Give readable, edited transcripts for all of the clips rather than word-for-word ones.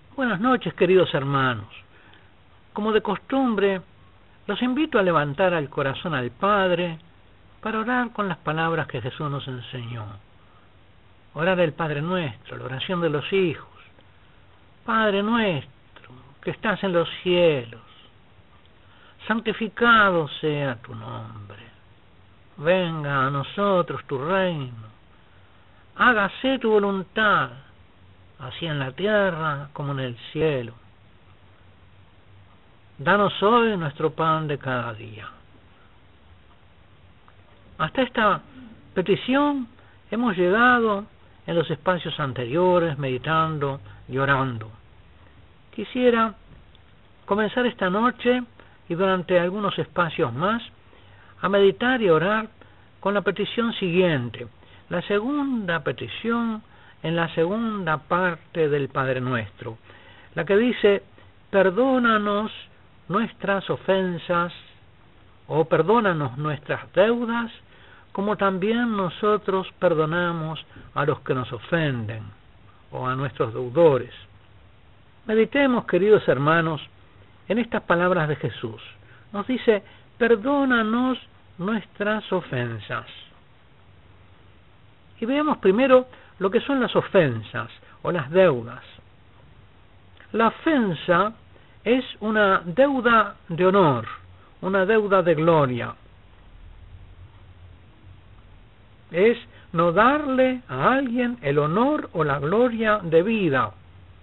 Buenas noches, queridos hermanos. Como de costumbre, los invito a levantar el corazón al Padre para orar con las palabras que Jesús nos enseñó. Orar el Padre Nuestro, la oración de los hijos. Padre nuestro, que estás en los cielos, santificado sea tu nombre. Venga a nosotros tu reino. Hágase tu voluntad, así en la tierra como en el cielo. Danos hoy nuestro pan de cada día. Hasta esta petición hemos llegado en los espacios anteriores, meditando y orando. Quisiera comenzar esta noche y durante algunos espacios más a meditar y orar con la petición siguiente, la segunda petición en la segunda parte del Padre Nuestro, la que dice: perdónanos nuestras ofensas, o perdónanos nuestras deudas, como también nosotros perdonamos a los que nos ofenden, o a nuestros deudores. Meditemos, queridos hermanos, en estas palabras de Jesús. Nos dice: perdónanos nuestras ofensas. Y veamos primero lo que son las ofensas o las deudas. La ofensa es una deuda de honor, una deuda de gloria. Es no darle a alguien el honor o la gloria debida.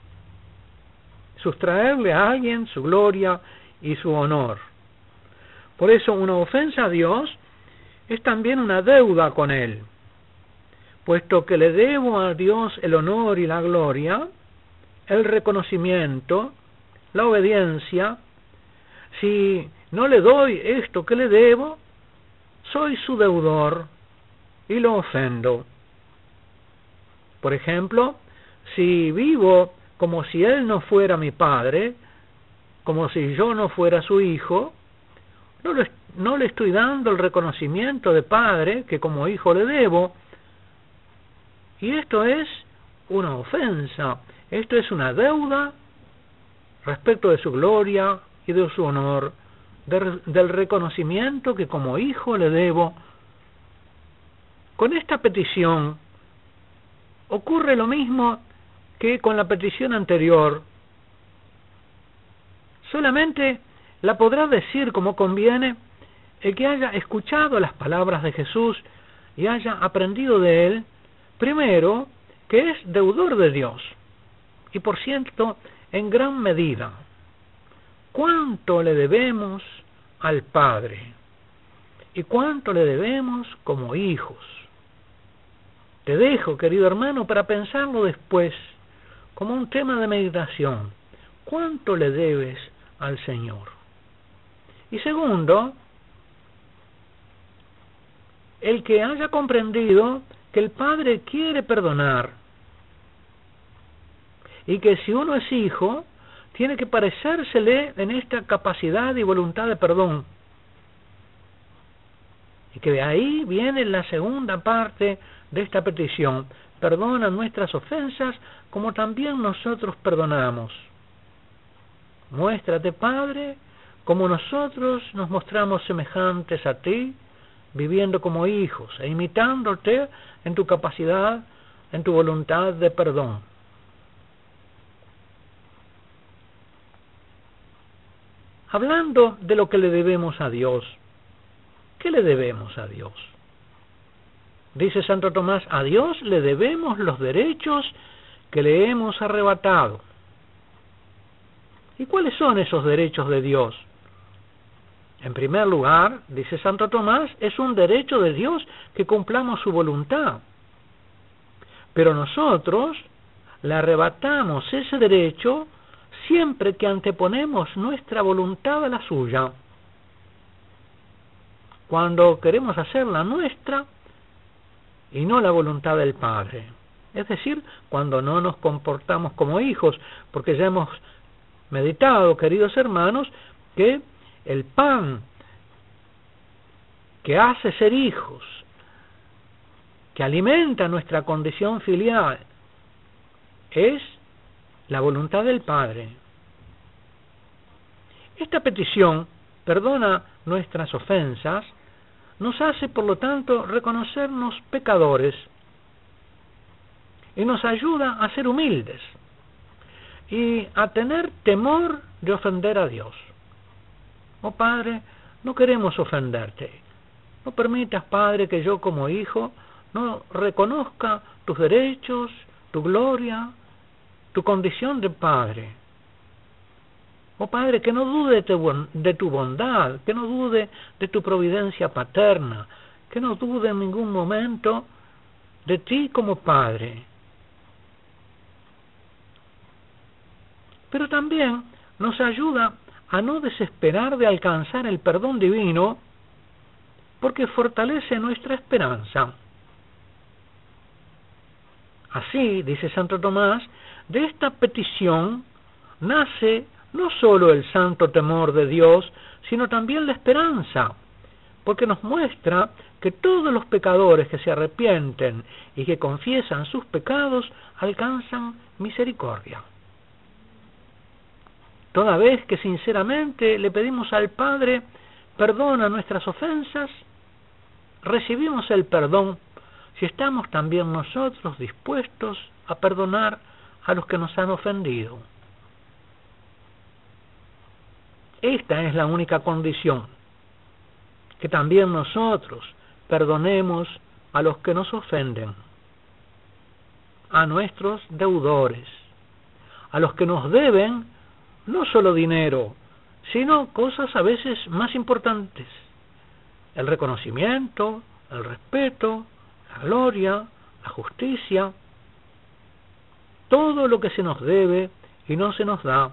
Sustraerle a alguien su gloria y su honor. Por eso una ofensa a Dios es también una deuda con Él. Puesto que le debo a Dios el honor y la gloria, el reconocimiento, la obediencia, si no le doy esto que le debo, soy su deudor y lo ofendo. Por ejemplo, si vivo como si Él no fuera mi padre, como si yo no fuera su hijo, no le estoy dando el reconocimiento de padre que como hijo le debo. Y esto es una ofensa, esto es una deuda respecto de su gloria y de su honor, del reconocimiento que como hijo le debo. Con esta petición ocurre lo mismo que con la petición anterior. Solamente la podrá decir como conviene el que haya escuchado las palabras de Jesús y haya aprendido de Él, primero, que es deudor de Dios, y por cierto, en gran medida. ¿Cuánto le debemos al Padre? ¿Y cuánto le debemos como hijos? Te dejo, querido hermano, para pensarlo después, como un tema de meditación. ¿Cuánto le debes al Señor? Y segundo, el que haya comprendido que el Padre quiere perdonar y que si uno es hijo, tiene que parecérsele en esta capacidad y voluntad de perdón. Y que de ahí viene la segunda parte de esta petición: perdona nuestras ofensas como también nosotros perdonamos. Muéstrate, Padre, como nosotros nos mostramos semejantes a ti, viviendo como hijos e imitándote en tu capacidad, en tu voluntad de perdón. Hablando de lo que le debemos a Dios, ¿qué le debemos a Dios? Dice Santo Tomás: a Dios le debemos los derechos que le hemos arrebatado. ¿Y cuáles son esos derechos de Dios? En primer lugar, dice Santo Tomás, es un derecho de Dios que cumplamos su voluntad. Pero nosotros le arrebatamos ese derecho siempre que anteponemos nuestra voluntad a la suya. Cuando queremos hacer la nuestra y no la voluntad del Padre. Es decir, cuando no nos comportamos como hijos, porque ya hemos meditado, queridos hermanos, que el pan que hace ser hijos, que alimenta nuestra condición filial, es la voluntad del Padre. Esta petición perdona nuestras ofensas, nos hace por lo tanto reconocernos pecadores y nos ayuda a ser humildes y a tener temor de ofender a Dios. Oh Padre, no queremos ofenderte. No permitas, Padre, que yo como hijo no reconozca tus derechos, tu gloria, tu condición de Padre. Oh Padre, que no dude de tu bondad, que no dude de tu providencia paterna, que no dude en ningún momento de ti como Padre. Pero también nos ayuda a no desesperar de alcanzar el perdón divino, porque fortalece nuestra esperanza. Así, dice Santo Tomás, de esta petición nace no solo el santo temor de Dios, sino también la esperanza, porque nos muestra que todos los pecadores que se arrepienten y que confiesan sus pecados alcanzan misericordia. Toda vez que sinceramente le pedimos al Padre perdón a nuestras ofensas, recibimos el perdón si estamos también nosotros dispuestos a perdonar a los que nos han ofendido. Esta es la única condición, que también nosotros perdonemos a los que nos ofenden, a nuestros deudores, a los que nos deben no solo dinero, sino cosas a veces más importantes: el reconocimiento, el respeto, la gloria, la justicia, todo lo que se nos debe y no se nos da.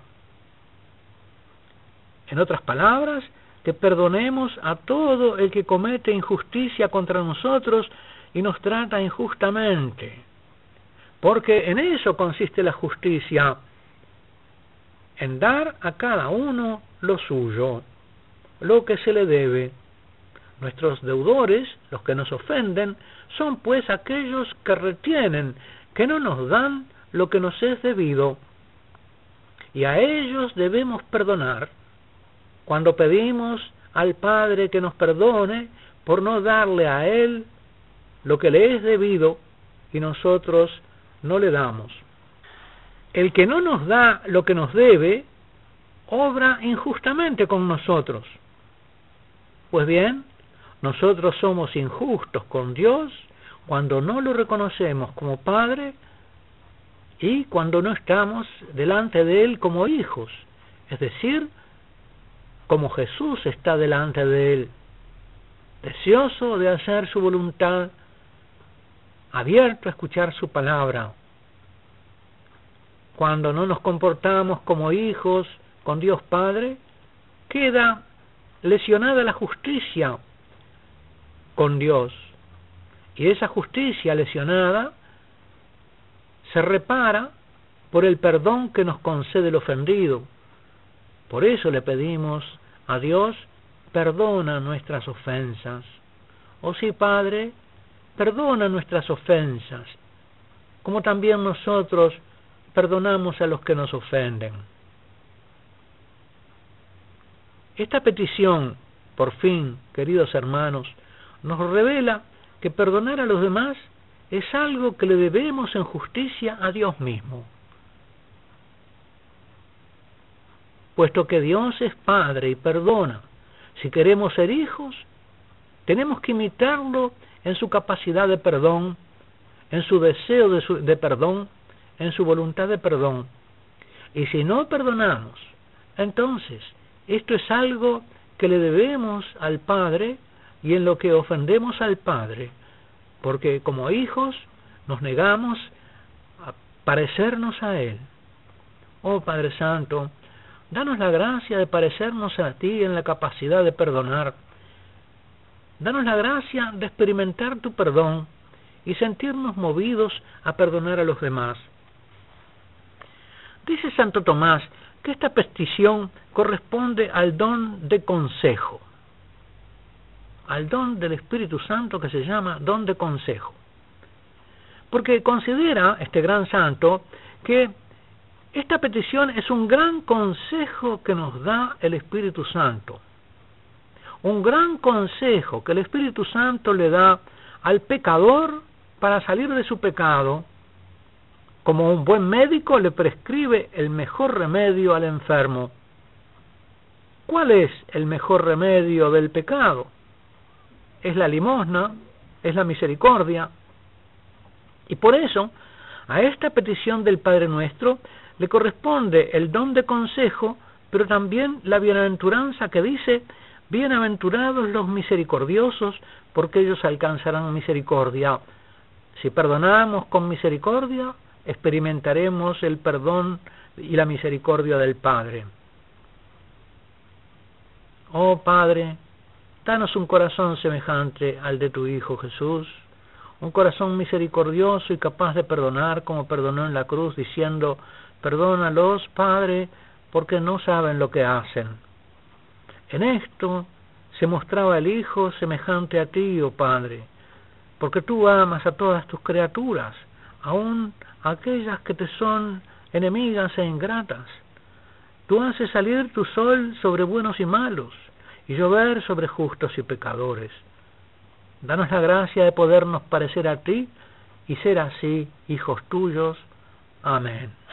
En otras palabras, que perdonemos a todo el que comete injusticia contra nosotros y nos trata injustamente, porque en eso consiste la justicia, en dar a cada uno lo suyo, lo que se le debe. Nuestros deudores, los que nos ofenden, son pues aquellos que retienen, que no nos dan lo que nos es debido, y a ellos debemos perdonar. Cuando pedimos al Padre que nos perdone por no darle a Él lo que le es debido y nosotros no le damos. El que no nos da lo que nos debe, obra injustamente con nosotros. Pues bien, nosotros somos injustos con Dios cuando no lo reconocemos como Padre y cuando no estamos delante de Él como hijos, es decir, como Jesús está delante de Él, deseoso de hacer su voluntad, abierto a escuchar su palabra. Cuando no nos comportamos como hijos con Dios Padre, queda lesionada la justicia con Dios. Y esa justicia lesionada se repara por el perdón que nos concede el ofendido. Por eso le pedimos a Dios: perdona nuestras ofensas. Oh sí, Padre, perdona nuestras ofensas, como también nosotros perdonamos a los que nos ofenden. Esta petición, por fin, queridos hermanos, nos revela que perdonar a los demás es algo que le debemos en justicia a Dios mismo. Puesto que Dios es Padre y perdona, si queremos ser hijos, tenemos que imitarlo en su capacidad de perdón, en su deseo de perdón, en su voluntad de perdón. Y si no perdonamos, entonces esto es algo que le debemos al Padre y en lo que ofendemos al Padre, porque como hijos nos negamos a parecernos a Él. Oh Padre Santo, danos la gracia de parecernos a ti en la capacidad de perdonar. Danos la gracia de experimentar tu perdón y sentirnos movidos a perdonar a los demás. Dice Santo Tomás que esta petición corresponde al don de consejo, al don del Espíritu Santo que se llama don de consejo. Porque considera este gran santo que Esta petición es un gran consejo que nos da el Espíritu Santo. Un gran consejo que el Espíritu Santo le da al pecador para salir de su pecado. Como un buen médico le prescribe el mejor remedio al enfermo. ¿Cuál es el mejor remedio del pecado? Es la limosna, es la misericordia. Y por eso, a esta petición del Padre Nuestro le corresponde el don de consejo, pero también la bienaventuranza que dice: bienaventurados los misericordiosos, porque ellos alcanzarán misericordia. Si perdonamos con misericordia, experimentaremos el perdón y la misericordia del Padre. Oh Padre, danos un corazón semejante al de tu Hijo Jesús, un corazón misericordioso y capaz de perdonar como perdonó en la cruz, diciendo: perdónalos, Padre, porque no saben lo que hacen. En esto se mostraba el Hijo semejante a ti, oh Padre, porque tú amas a todas tus criaturas, aun a aquellas que te son enemigas e ingratas. Tú haces salir tu sol sobre buenos y malos, y llover sobre justos y pecadores. Danos la gracia de podernos parecer a ti y ser así hijos tuyos. Amén.